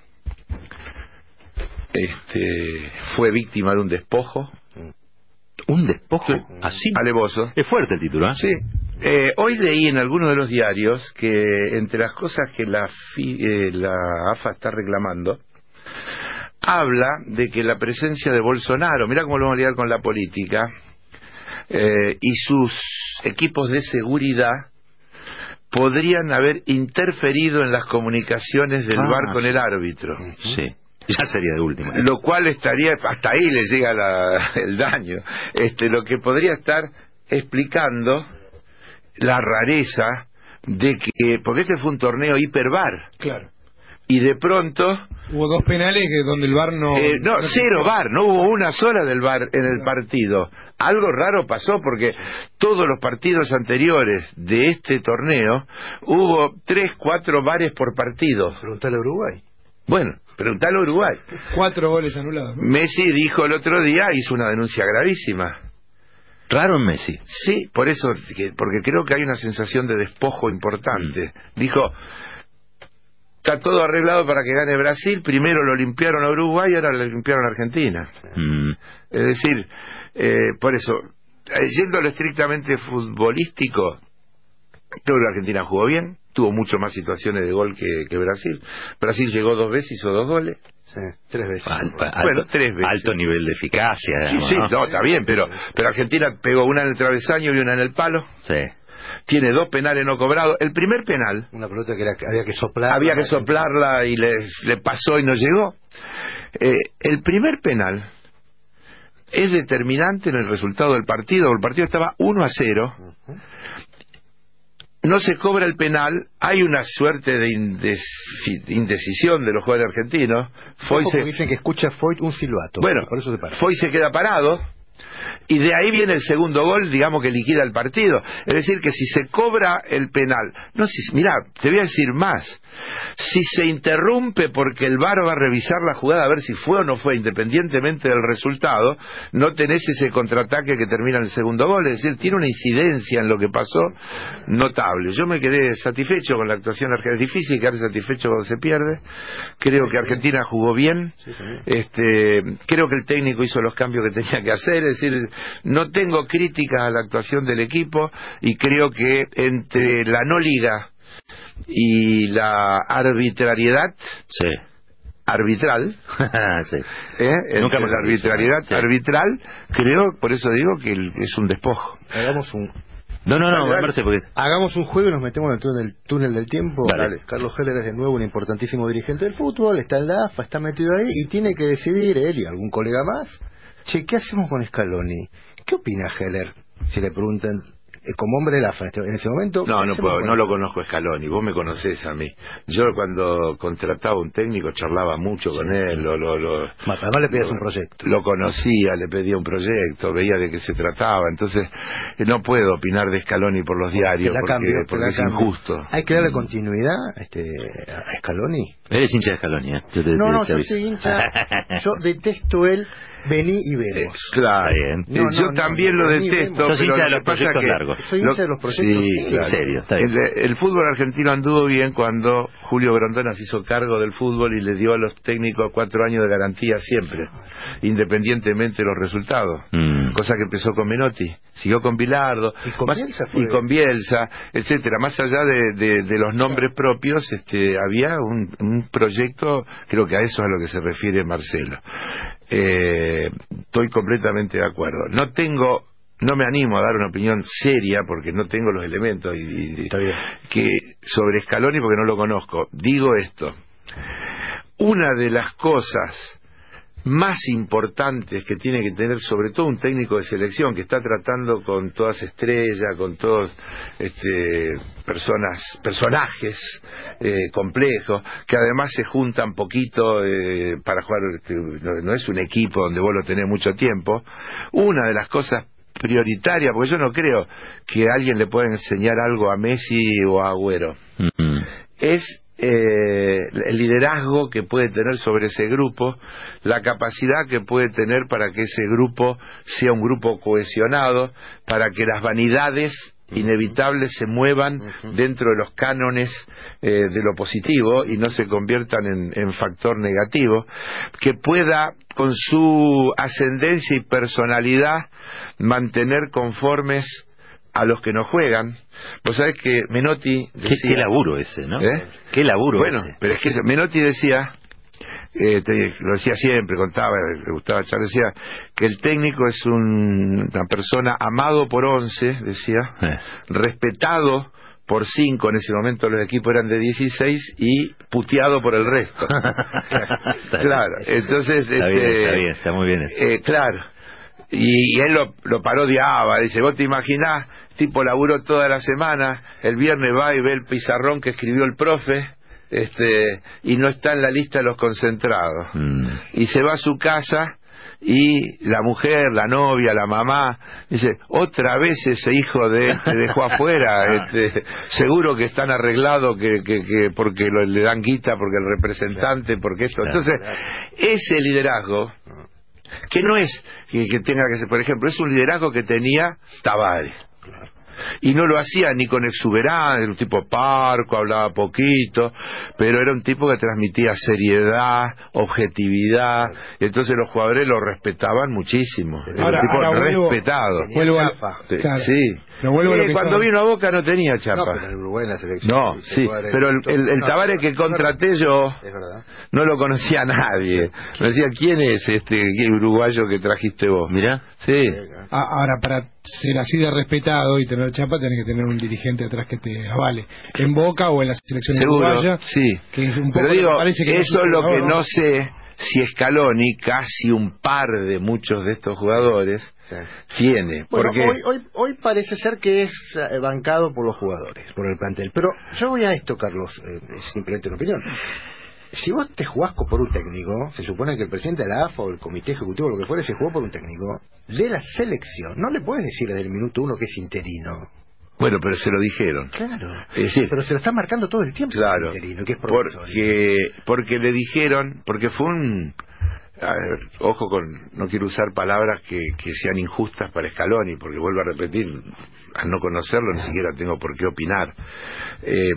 Este, fue víctima de un despojo. ¿Un despojo? Sí. Así. Alevoso. Es fuerte el título, ¿eh? Sí. Eh, hoy leí en algunos de los diarios que entre las cosas que la, F I, eh, la A F A está reclamando, habla de que la presencia de Bolsonaro, mirá cómo lo vamos a ligar con la política, eh, y sus equipos de seguridad podrían haber interferido en las comunicaciones del Ah. V A R con el árbitro. Sí. Ya sería de última. Lo cual estaría, hasta ahí le llega la, el daño. Este, lo que podría estar explicando la rareza de que, porque este fue un torneo hipervar, Claro. y de pronto, Hubo dos penales que donde el V A R no... eh, no, cero V A R, no hubo una sola del V A R en el partido. Algo raro pasó porque todos los partidos anteriores de este torneo hubo tres, cuatro V A Res por partido. Preguntale a Uruguay. Bueno, preguntale a Uruguay. Cuatro goles anulados, ¿no? Messi dijo el otro día, hizo una denuncia gravísima. Raro en Messi. Sí, por eso, que- porque creo que hay una sensación de despojo importante. Dijo, está todo arreglado para que gane Brasil, primero lo limpiaron a Uruguay y ahora lo limpiaron a Argentina. Mm. Es decir, eh, por eso, eh, yendo a lo estrictamente futbolístico, creo que Argentina jugó bien, tuvo mucho más situaciones de gol que, que Brasil. Brasil llegó dos veces, hizo dos goles. Sí, tres veces. Al- alto, Bueno, tres veces. alto nivel de eficacia. Sí, digamos, sí, ¿no? no, está bien, pero, pero Argentina pegó una en el travesaño y una en el palo. Sí. Tiene dos penales no cobrados. El primer penal Una pelota que era, había que soplar. había que soplarla y le, le pasó y no llegó. Eh, el primer penal es determinante en el resultado del partido. El partido estaba uno a cero. No se cobra el penal. Hay una suerte de indes- indecisión de los jugadores argentinos. Foy Ojo, se, porque dicen que escucha Foyt un silbato. bueno, por eso se para. Foy se queda parado. Y de ahí viene el segundo gol, digamos, que liquida el partido. Es decir, que si se cobra el penal, no, si, mira, te voy a decir más, si se interrumpe porque el V A R va a revisar la jugada a ver si fue o no fue, independientemente del resultado, no tenés ese contraataque que termina en el segundo gol. Es decir, tiene una incidencia en lo que pasó notable. Yo me quedé satisfecho con la actuación argentina. Es difícil quedarse satisfecho cuando se pierde. Creo que Argentina jugó bien. Este, creo que el técnico hizo los cambios que tenía que hacer. Es decir, no tengo críticas a la actuación del equipo y creo que entre la no liga y la arbitrariedad Sí. arbitral, Sí. ¿eh? Nunca entre mejor la arbitrariedad dicho, ¿no? Sí. arbitral, creo, por eso digo que el- es un despojo. Hagamos un, No, no, no, Dale, dale. Marce, porque... hagamos un juego y nos metemos en el túnel, túnel del tiempo. Dale. Carlos Heller es de nuevo un importantísimo dirigente del fútbol, está en la A F A, está metido ahí y tiene que decidir él y algún colega más, che, ¿qué hacemos con Scaloni? ¿Qué opina Heller? Si le preguntan, eh, como hombre de la F A en ese momento. No, no puedo, no lo conozco a Scaloni, vos me conocés a mí. Yo cuando contrataba un técnico charlaba mucho con él, lo, lo, lo, Además le pedías un proyecto. Lo conocía, le pedía un proyecto, veía de qué se trataba, entonces eh, no puedo opinar de Scaloni por los diarios porque, cambio, porque es cambio. injusto. ¿Hay que darle continuidad este, a Scaloni? Eres hincha de Scaloni, ¿eh? Yo te, No, te, no, te yo aviso. soy hincha, yo detesto él. Vení y vemos. Eh, claro, bien. Eh, No, yo no, también no, lo vení, detesto. vemos. Sos pero hincha de lo los que pasa proyectos que largos. Soy hincha de los proyectos sí, serios. claro. En serio, está bien. El, el fútbol argentino anduvo bien cuando Julio Grondona se hizo cargo del fútbol y le dio a los técnicos cuatro años de garantía siempre, independientemente de los resultados. Mm. Cosa que empezó con Menotti, siguió con Bilardo Y con más- Bielsa fue- y con Bielsa, etcétera. Más allá de, de, de los nombres propios, este, había un, un proyecto, creo que a eso es a lo que se refiere Marcelo. Eh, estoy completamente de acuerdo. No tengo, no me animo a dar una opinión seria porque no tengo los elementos y, y- Está bien. que sobre Scaloni porque no lo conozco. Digo esto: una de las cosas más importantes que tiene que tener sobre todo un técnico de selección que está tratando con todas estrellas, con todos este, personas, personajes eh, complejos, que además se juntan poquito eh, para jugar, este, no, no es un equipo donde vos lo tenés mucho tiempo. Una de las cosas prioritarias, porque yo no creo que alguien le pueda enseñar algo a Messi o a Agüero, Mm. es eh, el liderazgo que puede tener sobre ese grupo, la capacidad que puede tener para que ese grupo sea un grupo cohesionado, para que las vanidades inevitables se muevan dentro de los cánones eh, de lo positivo y no se conviertan en, en factor negativo, que pueda con su ascendencia y personalidad mantener conformes a los que no juegan. Vos sabés que Menotti Qué, decía, qué laburo ese, ¿no? ¿Eh? Qué laburo bueno, ese. pero es que Menotti decía, eh, te- lo decía siempre, contaba, le gustaba charlar, decía que el técnico es un- una persona amado por once, decía, Eh. respetado por cinco, en ese momento los equipos eran de dieciséis, y puteado por el resto. Está Claro, bien. entonces Está este, bien, está bien, está muy bien eso. eh, claro, y, y él lo, lo parodiaba, dice, vos te imaginás, tipo laburó toda la semana, el viernes va y ve el pizarrón que escribió el profe, este, y no está en la lista de los concentrados, Mm. y se va a su casa y la mujer, la novia, la mamá dice, otra vez ese hijo de te dejó afuera, este, seguro que están arreglados que, que, que porque lo- le dan guita, porque el representante, porque esto. Claro. Entonces, ese liderazgo que no es que, que tenga que ser, por ejemplo, es un liderazgo que tenía Tavares. Y no lo hacía ni con exuberancia, era un tipo parco, hablaba poquito, pero era un tipo que transmitía seriedad, objetividad, y entonces los jugadores lo respetaban muchísimo. Era Ahora- un tipo ahora vuelvo- respetado. Tenía Vuelvo a- chapa. Sí, Claro. sí. Pero vuelvo a lo Eh, que cuando estaba- vino a Boca no tenía No, chapa. pero en Uruguay en la selección. No, se sí, juega en pero el, el, el No, Tavares que es verdad. contraté yo Es verdad. no lo conocía a nadie. Me decía, ¿quién es este uruguayo que trajiste vos? Mirá. Sí. Ah, Ahora, para ser así de respetado y tener chapa, tenés que tener un dirigente atrás que te avale. En Boca o en la selección Seguro, uruguaya. sí. Que es un poco Pero lo que digo, parece que eso no es lo sucede que ahora. no sé si Scaloni, casi un par de muchos de estos jugadores, tiene. Bueno, Porque hoy, hoy, hoy parece ser que es eh, bancado por los jugadores, por el plantel. Pero yo voy a esto, Carlos, eh, es simplemente una opinión. Si vos te jugás co- por un técnico, se supone que el presidente de la A F A o el comité ejecutivo, lo que fuera, se jugó por un técnico de la selección. No le puedes decir desde el minuto uno que es interino. bueno, pero se lo dijeron. Claro. Es decir, Pero se lo está marcando todo el tiempo claro, que es interino, que es profesor. porque, porque le dijeron, porque fue un... A ver, ojo con, no quiero usar palabras que, que sean injustas para Scaloni, porque vuelvo a repetir, al no conocerlo ni siquiera tengo por qué opinar. Eh,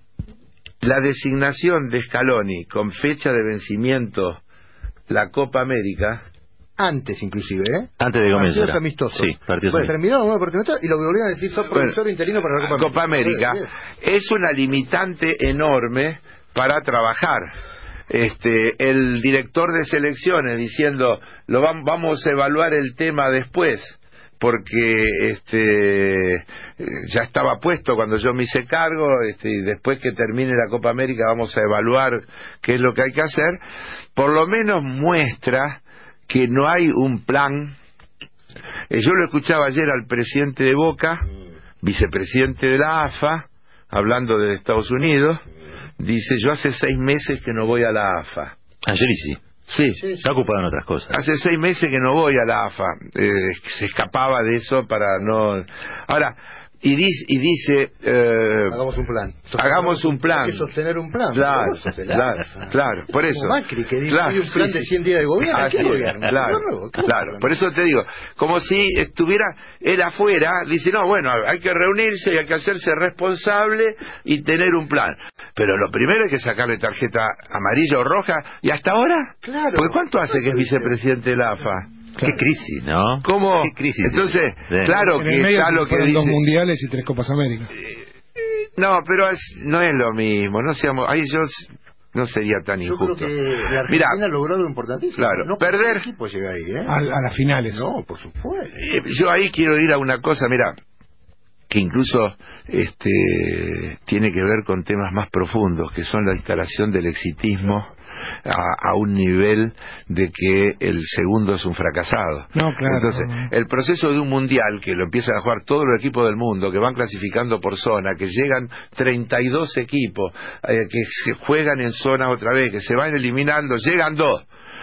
la designación de Scaloni con fecha de vencimiento la Copa América, Antes, inclusive, ¿eh? Antes de comienzo Partidos era. amistosos. Sí, partidos Bueno, amistosos. terminó una oportunidad y lo volvieron a decir, sos profesor Bueno, interino para la Copa, Copa América, Bien. es una limitante enorme para trabajar. Este, el director de selecciones diciendo, lo vam- vamos a evaluar el tema después, porque este eh, ya estaba puesto cuando yo me hice cargo, este, y después que termine la Copa América vamos a evaluar qué es lo que hay que hacer, por lo menos muestra que no hay un plan Eh, yo lo escuchaba ayer al presidente de Boca, vicepresidente de la A F A, hablando de Estados Unidos, dice, yo hace seis meses que no voy a la A F A. Ayer sí. Sí. Está ocupado en otras cosas. Hace seis meses que no voy a la A F A. Eh, se escapaba de eso para no... Ahora... Y dice, y dice eh, hagamos un plan. Sostener, hagamos un plan. Hay que sostener un plan. Claro, claro, claro, por eso. Como Macri, que dice, claro, hay un plan sí, de cien días de gobierno. Así ¿Qué es, gobierno? Claro, Nuevo, ¿qué claro. gobierno? Por eso te digo, como si estuviera él afuera, dice, no, bueno, hay que reunirse y hay que hacerse responsable y tener un plan. Pero lo primero es que sacarle tarjeta amarilla o roja, y hasta ahora, claro. Porque ¿cuánto hace que es vicepresidente de la A F A? Qué crisis, ¿no? ¿Cómo? Qué crisis. Entonces, sí. claro en el que medio está lo que fueron dice... dos mundiales y tres Copas América. No, pero es, no es lo mismo, no seamos... Ahí yo no sería tan Yo injusto. creo que la Argentina Mirá, logró algo importantísimo. claro, no perder... equipo llega ahí, ¿eh? A, a las finales. No, por supuesto. Eh, yo ahí quiero ir a una cosa, mira, que incluso este tiene que ver con temas más profundos, que son la instalación del exitismo a, a un nivel de que el segundo es un fracasado. No, claro. Entonces, el proceso de un mundial que lo empiezan a jugar todos los equipos del mundo, que van clasificando por zona, que llegan treinta y dos equipos, eh, que se juegan en zonas otra vez, que se van eliminando, llegan dos.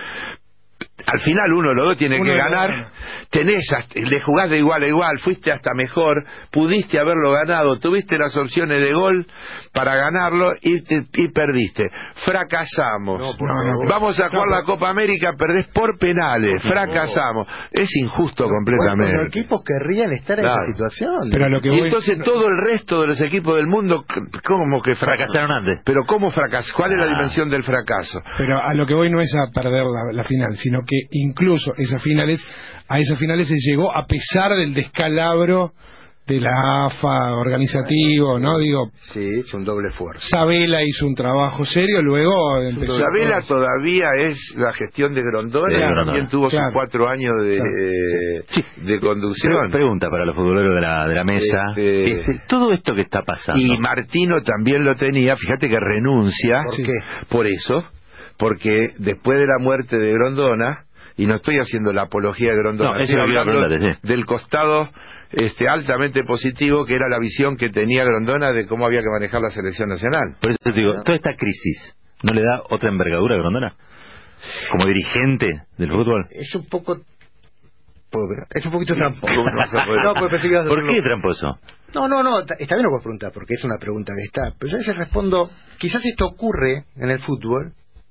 Al final uno de los dos tiene uno que ganar, gana. tenés, le jugás de igual a igual, fuiste hasta mejor, pudiste haberlo ganado, tuviste las opciones de gol para ganarlo y, te, y perdiste. Fracasamos. No, por No, no, favor. Vamos a jugar No, la Copa América, perdés por penales, Por favor. fracasamos. Es injusto Bueno, completamente. los equipos querrían estar Claro. en esa situación. Pero a lo que Y voy... entonces todo el resto de los equipos del mundo, ¿cómo que fracasaron? Fracasaron antes. Pero ¿cómo fracasó? ¿Cuál es la Ah. dimensión del fracaso? Pero a lo que voy no es a perder la, la final, sino que incluso esas finales, a esas finales se llegó a pesar del descalabro de la A F A organizativo, ¿no? Digo, Sí, es un doble esfuerzo. Sabela hizo un trabajo serio, luego empezó... Sabela todavía es la gestión de Grondona, De Grondona. también tuvo Claro. sus cuatro años de, Claro. eh, Sí. de conducción. Pre- Pregunta para los futboleros de la, de la mesa. Este- Este, todo esto que está pasando. Y Martino también lo tenía, fíjate que renuncia. ¿Por Sí. qué? Por eso, porque después de la muerte de Grondona, y no estoy haciendo la apología de Grondona, No, eso estoy lo iba a hablando preguntarte, sí. del costado este, altamente positivo, que era la visión que tenía Grondona de cómo había que manejar la selección nacional. Por eso te digo, toda esta crisis, ¿no le da otra envergadura a Grondona? Como dirigente del fútbol. Es un poco... ¿Puedo ver? Es un poquito tramposo. ¿Cómo no vas a poder? No, pues pensé que ibas a ¿Por hacerlo. qué tramposo? No, no, no, ta- está bien lo que vos preguntás, porque es una pregunta que está. Pero yo a veces respondo, quizás esto ocurre en el fútbol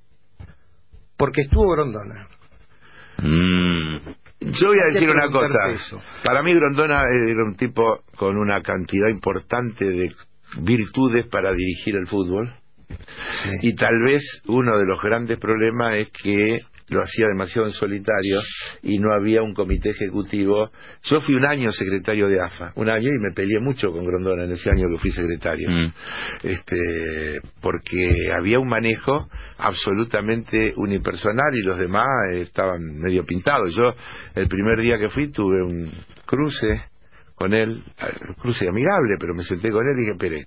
porque estuvo Grondona. Mm. Yo voy a Hay que decir una preguntarte cosa. eso. Para mí Grondona era un tipo con una cantidad importante de virtudes para dirigir el fútbol. Y tal vez uno de los grandes problemas es que lo hacía demasiado en solitario y no había un comité ejecutivo. Yo fui un año secretario de A F A, un año, y me peleé mucho con Grondona en ese año que fui secretario. Mm. este porque había un manejo absolutamente unipersonal y los demás eh, estaban medio pintados. Yo el primer día que fui tuve un cruce con él, un cruce amigable, pero me senté con él y dije, espere,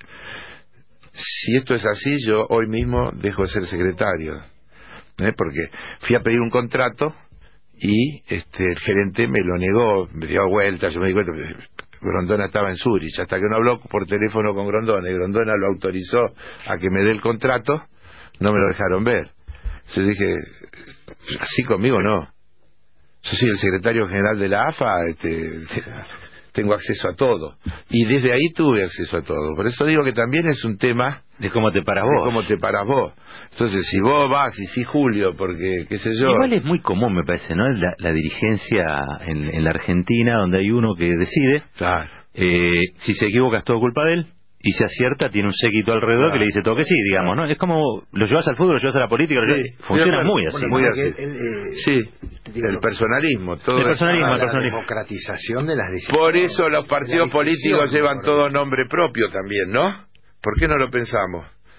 si esto es así, yo hoy mismo dejo de ser secretario, ¿eh? Porque fui a pedir un contrato y este el gerente me lo negó, me dio vuelta, yo me di cuenta que Grondona estaba en Zurich, hasta que no habló por teléfono con Grondona y Grondona lo autorizó a que me dé el contrato, no me lo dejaron ver. Yo dije, así conmigo no, yo soy el secretario general de la A F A, este, tengo acceso a todo, y desde ahí tuve acceso a todo. Por eso digo que también es un tema De cómo te paras de vos. cómo te paras vos. Entonces, si vos vas y sí, Julio, porque, qué sé yo... Igual es muy común, me parece, ¿no? La, la dirigencia en, en la Argentina, donde hay uno que decide. Claro. Eh, si se equivoca es todo culpa de él. Y si acierta, tiene un séquito alrededor Claro. que le dice todo que sí, digamos, ¿no? Es como, lo llevas al fútbol, lo llevas a la política, lo Sí, llevas- funciona bueno, muy así. Bueno, muy ¿no? porque así. el- el, eh, Sí, digo, el personalismo. Todo El eso. personalismo, la el personalismo. democratización de las decisiones. Por eso los partidos La discusión, políticos llevan por todo eso. nombre propio también, ¿no? ¿Por qué no lo pensamos?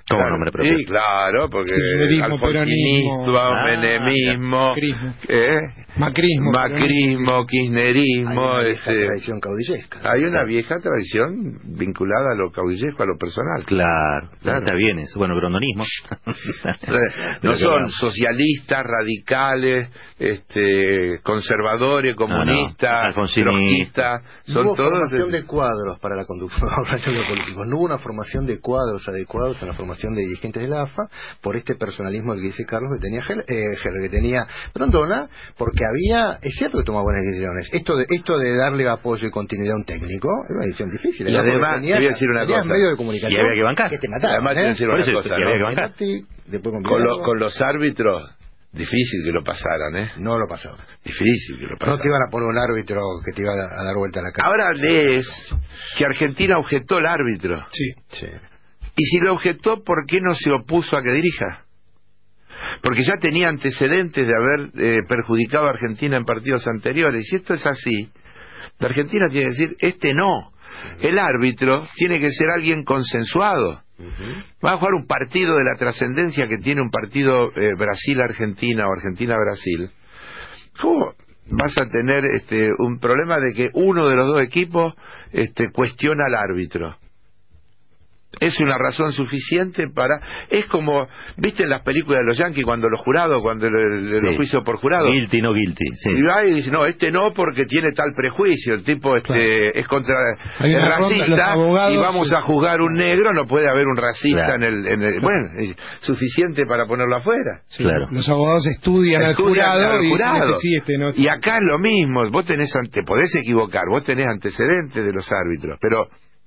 Como claro, nombre propio. Sí, claro, porque Kirchnerismo, alfonsinismo, peronismo, menemismo, macrismo, ¿eh? macrismo, macrismo, kirchnerismo. Hay una este, vieja tradición caudillesca. hay una vieja tradición vinculada a lo caudillesco, a lo personal. Claro, Claro. está bien eso. Bueno, grondonismo. No son socialistas, radicales, este, conservadores, comunistas, no, alfonsinistas. trotskistas, No son hubo todos. formación de cuadros para la conducción de los políticos. No hubo una formación de cuadros adecuados en la formación de dirigentes de la A F A por este personalismo que dice Carlos que tenía Heller, eh, Heller, que tenía Grondona, porque había, es cierto que tomaba buenas decisiones. Esto de esto de darle apoyo y continuidad a un técnico era una decisión difícil. Y ¿no? además, Tenía, te voy a decir una tenías cosa. medios de comunicación Y había que bancar. que te mataban. Además, te voy a ¿eh? decir Por una eso, cosa, y había ¿no? que bancar. Menotti, después con Con, lo- Villarro, con los árbitros, difícil que lo pasaran, ¿eh? no lo pasaba. Difícil que lo No pasaran. te iban a poner un árbitro que te iba a, a dar vuelta a la cara. Ahora lees que Argentina objetó al árbitro. Sí. Sí. Y si lo objetó, ¿por qué no se opuso a que dirija? Porque ya tenía antecedentes de haber eh, perjudicado a Argentina en partidos anteriores. Y si esto es así, la Argentina tiene que decir, este no. El árbitro tiene que ser alguien consensuado. Va a jugar un partido de la trascendencia que tiene un partido eh, Brasil-Argentina o Argentina-Brasil. ¿Cómo vas a tener este, un problema de que uno de los dos equipos este, cuestiona al árbitro? Es una razón suficiente para... Es como, ¿viste en las películas de los Yankees cuando los jurados, cuando le- le- Sí. los juicios por jurado? Guilty, no guilty. Sí. Y va y dice, no, este no porque tiene tal prejuicio, el tipo este Claro. es contra Hay es una ronda, los racista abogados, y vamos sí. a juzgar un negro, no puede haber un racista Claro. en, el, en el... Bueno, es suficiente para ponerlo afuera. Sí, Claro. Los abogados estudian, Estudian al jurado al y dicen jurado. este sí, este no. Y acá es lo mismo, vos tenés, ante, podés equivocar, vos tenés antecedentes de los árbitros, pero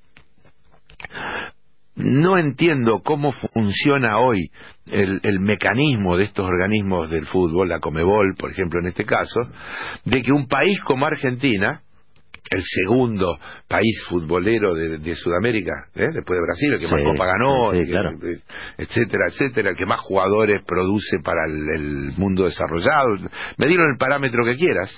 no entiendo cómo funciona hoy el, el mecanismo de estos organismos del fútbol, la Conmebol, por ejemplo, en este caso, de que un país como Argentina, el segundo país futbolero de, de Sudamérica, ¿eh? después de Brasil, el que Sí, más copa ganó, sí, el que- claro. eh, etcétera, etcétera, el que más jugadores produce para el, el mundo desarrollado, me dieron el parámetro que quieras,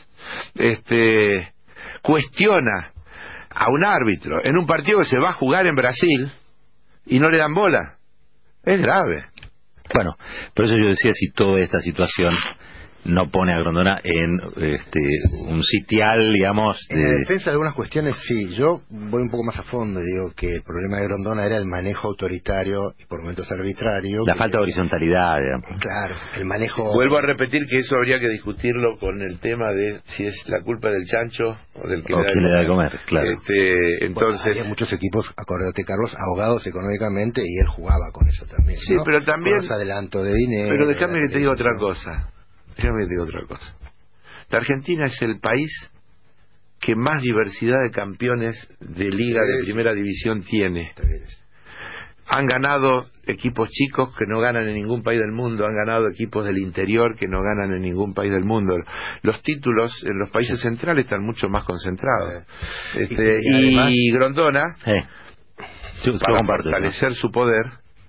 este, cuestiona a un árbitro en un partido que se va a jugar en Brasil y no le dan bola. Es grave. Bueno, por eso yo decía, si toda esta situación no pone a Grondona en este, un sitial, digamos, En la de... defensa de algunas cuestiones, sí. Yo voy un poco más a fondo y digo que el problema de Grondona era el manejo autoritario y por momentos arbitrario. la que- falta de horizontalidad, digamos. Claro, el manejo... Vuelvo a repetir que eso habría que discutirlo con el tema de si es la culpa del chancho o del que O le da quién de le da de comer. comer, claro. Este, Bueno, entonces, había muchos equipos, acuérdate Carlos, ahogados económicamente y él jugaba con eso también. Sí, ¿no? pero también- Con los adelantos de dinero. pero déjame la que te diga otra televisión. cosa. Déjame que te diga otra cosa. La Argentina es el país que más diversidad de campeones de liga de primera división tiene. Está bien eso. Han ganado equipos chicos que no ganan en ningún país del mundo, han ganado equipos del interior que no ganan en ningún país del mundo. Los títulos en los países centrales están mucho más concentrados. Este, Y- y además- y Grondona, Sí. Yo, yo para comparto eso. fortalecer su poder,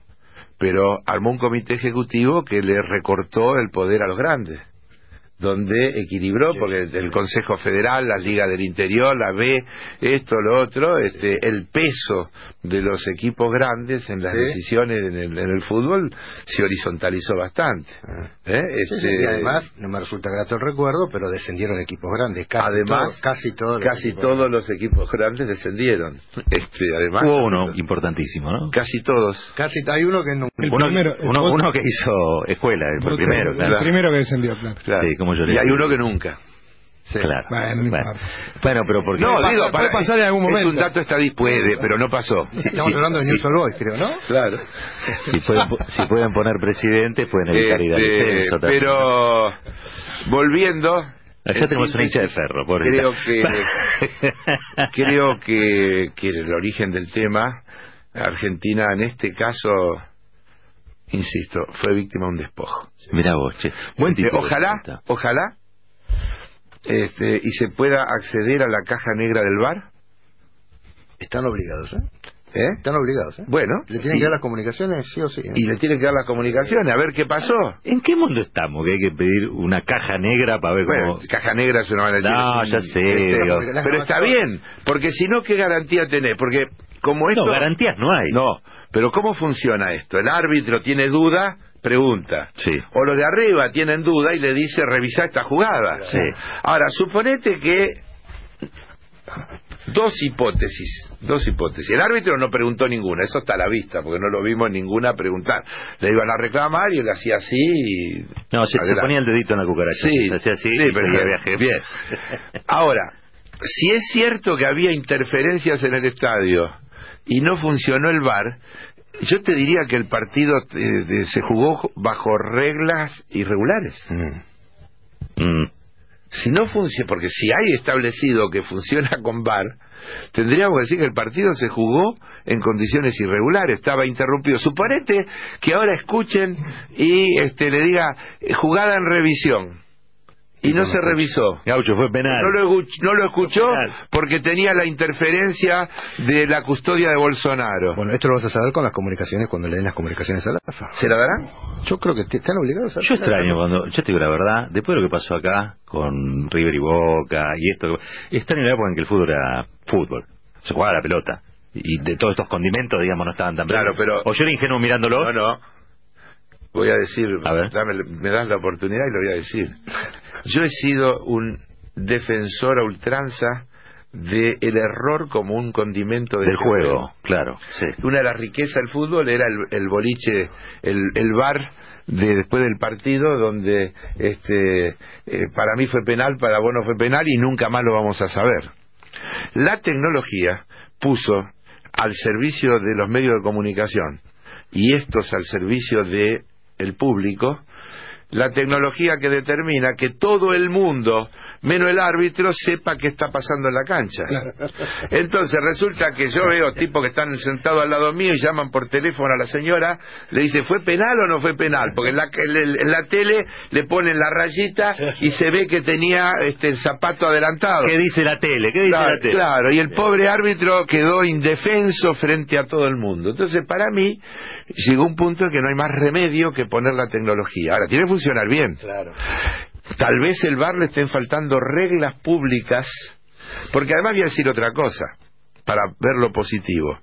pero armó un comité ejecutivo que le recortó el poder a los grandes, donde equilibró, porque el Consejo Federal, la Liga del Interior, la B, esto, lo otro, este, el peso de los equipos grandes en las Sí. decisiones en el, en el fútbol se horizontalizó bastante. ¿eh? Sí, Este, sí, y además, no me resulta grato el recuerdo, pero descendieron equipos grandes. Casi Además, todo- casi todos los casi equipos todos los equipos grandes descendieron. Este, además, Hubo uno importantísimo, ¿no? casi todos. Casi hay uno que no. El Uno, primero, uno, el- uno que hizo escuela, el el primero, el claro. primero que descendió, claro. Claro. Sí, como yo le y hay digo. uno que nunca. Claro. Bueno, no Bueno. importa. Bueno, pero porque... No, Puede digo, pasar- para, puede pasar en algún es momento. un dato estadístico, puede, pero no pasó. Estamos Sí, hablando de sí. News All Boys, creo, ¿no? Claro. Si pueden, si pueden poner presidentes, pueden evitar ir al Este, descenso también. pero volviendo, Acá en tenemos una hincha de síntesis, ferro, por creo que creo que, que el origen del tema, Argentina en este caso, insisto, fue víctima de un despojo. Mirá vos, che. Buen Este, tipo. ojalá, ojalá, este, y se pueda acceder a la caja negra del V A R, Están obligados, ¿eh? ¿eh? Están obligados, ¿eh? Bueno, Le tienen y, que dar las comunicaciones, sí o sí. ¿eh? y le tienen que dar las comunicaciones, a ver qué pasó. ¿En qué mundo estamos? Que hay que pedir una caja negra para ver Bueno, cómo... caja negra se lo van a decir. No, es ya un- sé, este, digo. pero está bien, porque si no, ¿qué garantía tenés? Porque como esto... No, garantías no hay. No, pero ¿cómo funciona esto? El árbitro tiene duda, pregunta. Sí. O los de arriba tienen duda y le dice, revisá esta jugada. Sí. Ahora, suponete que... Dos hipótesis, dos hipótesis. El árbitro no preguntó ninguna, eso está a la vista, porque no lo vimos ninguna preguntar. Le iban a reclamar y él hacía así y... No, se, se ponía el dedito en la cucaracha. Sí, hacía así, sí, y pero seguía bien, viaje. bien. Ahora, si es cierto que había interferencias en el estadio y no funcionó el V A R, yo te diría que el partido eh, se jugó bajo reglas irregulares. Mm. Mm. Si no funciona, porque si hay establecido que funciona con V A R, tendríamos que decir que el partido se jugó en condiciones irregulares, estaba interrumpido. Suponete que ahora escuchen y este le diga jugada en revisión y no se revisó. Gaucho, fue penal. No lo, no lo escuchó porque tenía la interferencia de la custodia de Bolsonaro. Bueno, esto lo vas a saber con las comunicaciones, cuando le den las comunicaciones a la A F A. ¿Se la darán? Yo creo que te están obligados a... Yo extraño cuando, yo te digo la verdad, después de lo que pasó acá con River y Boca y esto, extraño la época en que el fútbol era fútbol, se jugaba la pelota y de todos estos condimentos, digamos, no estaban tan claro, pero o yo era ingenuo mirándolo. No, no. Voy a decir, a ver. Dame, me das la oportunidad y lo voy a decir. Yo he sido un defensor a ultranza del error como un condimento del este juego, juego. Claro, sí. Una de las riquezas del fútbol era el, el boliche, el, el bar de después del partido, donde este eh, para mí fue penal, para vos no fue penal y nunca más lo vamos a saber. La tecnología puso al servicio de los medios de comunicación y estos al servicio de el público, la tecnología que determina que todo el mundo, menos el árbitro, sepa qué está pasando en la cancha. Claro. Entonces resulta que yo veo tipos que están sentados al lado mío y llaman por teléfono a la señora, le dice, ¿fue penal o no fue penal? Porque en la, en la tele le ponen la rayita y se ve que tenía este, el zapato adelantado. ¿Qué dice la tele? ¿Qué dice claro, la tele? Claro, y el pobre árbitro quedó indefenso frente a todo el mundo. Entonces, para mí, llegó un punto en que no hay más remedio que poner la tecnología. Ahora, tiene que funcionar bien. Claro. Tal vez el V A R le estén faltando reglas públicas, porque además voy a decir otra cosa, para ver lo positivo.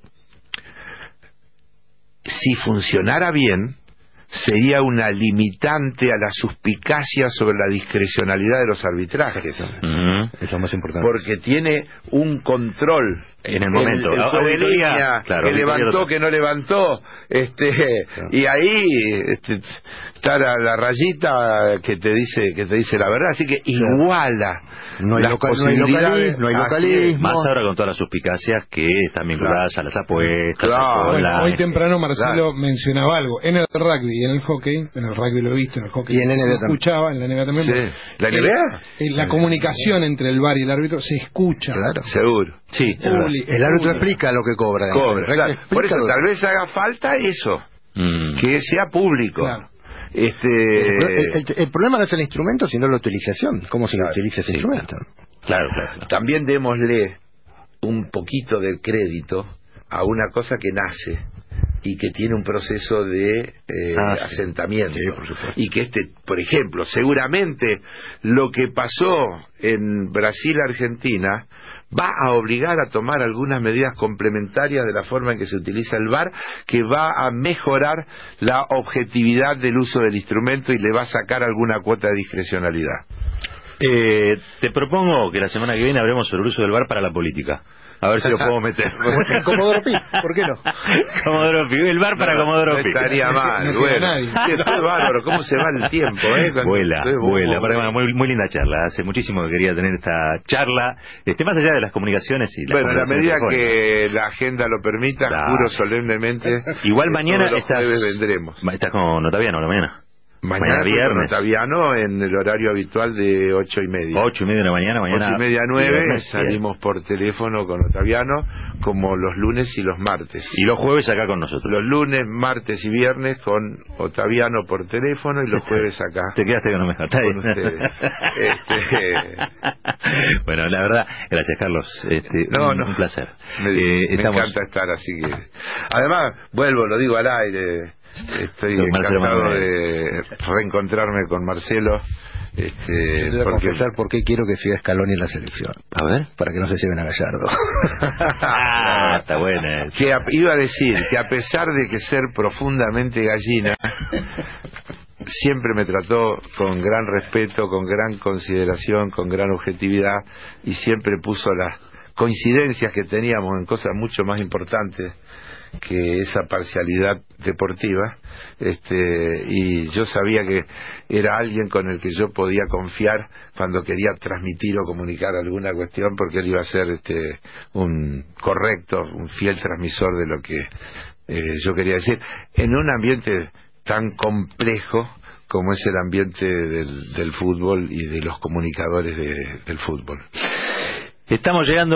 Si funcionara bien, sería una limitante a la suspicacia sobre la discrecionalidad de los arbitrajes. Uh-huh. Es lo más importante. Porque tiene un control en el momento. El, el juez de línea, claro, que levantó, lo... que no levantó, este, claro. Y ahí este, está la, la rayita que te dice que te dice la verdad, así que iguala no hay las local, posibilidades, no hay localismo, más ahora con todas las suspicacias que están vinculadas claro. a las apuestas. Claro. Bueno, hoy temprano Marcelo claro. mencionaba algo en el rugby y en el hockey, en el rugby lo he visto, en el hockey y en la N B A lo escuchaba, en la N B A también. Sí. ¿La N B A? Eh, la comunicación entre el V A R y el árbitro se escucha. Claro, seguro. Sí, Publi, el árbitro explica lo que cobra. Cobra, claro. Por eso tal vez haga falta eso, mm. que sea público. Claro. Este... El, el, el problema no es el instrumento, sino la utilización. ¿Cómo se claro, utiliza ese sí, instrumento? Claro, claro, claro. También démosle un poquito del crédito a una cosa que nace y que tiene un proceso de eh, ah, asentamiento. Sí, por supuesto. Y que este, por ejemplo, seguramente lo que pasó en Brasil-Argentina va a obligar a tomar algunas medidas complementarias de la forma en que se utiliza el V A R, que va a mejorar la objetividad del uso del instrumento y le va a sacar alguna cuota de discrecionalidad. Eh, te propongo que la semana que viene hablemos sobre el uso del V A R para la política. A ver si lo puedo meter. Comodoro Pi, ¿por qué no? Comodoro Pi, el V A R para no, Comodoro Pi. No estaría mal, no bueno. Sí, estoy bárbaro, ¿cómo se va el tiempo, eh? Cuando vuela, vuela. Para, muy, muy linda charla. Hace muchísimo que quería tener esta charla, este, más allá de las comunicaciones y las bueno, a la medida que la agenda lo permita, da. Juro solemnemente. Igual mañana los estás, vendremos. Estás con Otaviano la mañana. Mañana, mañana viernes. Otaviano en el horario habitual de ocho y media. Ocho y media de la mañana, mañana. Ocho y media a nueve, salimos por teléfono con Otaviano, como los lunes y los martes. Y los jueves acá con nosotros. Los lunes, martes y viernes con Otaviano por teléfono y los jueves acá. Te quedaste con no me está con ustedes. este... Bueno, la verdad, gracias Carlos. Este, no, un, no. un placer. Me, eh, me estamos... encanta estar así que. Además, vuelvo, lo digo al aire. Estoy encantado de reencontrarme con Marcelo. Este, Te voy a porque... confesar por qué quiero que siga Scaloni en la selección. A ver. Para que no se lleven a Gallardo. Ah, está buena. Que a, iba a decir que a pesar de que ser profundamente gallina, siempre me trató con gran respeto, con gran consideración, con gran objetividad, y siempre puso las coincidencias que teníamos en cosas mucho más importantes que esa parcialidad deportiva, este, y yo sabía que era alguien con el que yo podía confiar cuando quería transmitir o comunicar alguna cuestión, porque él iba a ser este, un correcto, un fiel transmisor de lo que eh, yo quería decir, en un ambiente tan complejo como es el ambiente del, del fútbol y de los comunicadores de, del fútbol. Estamos llegando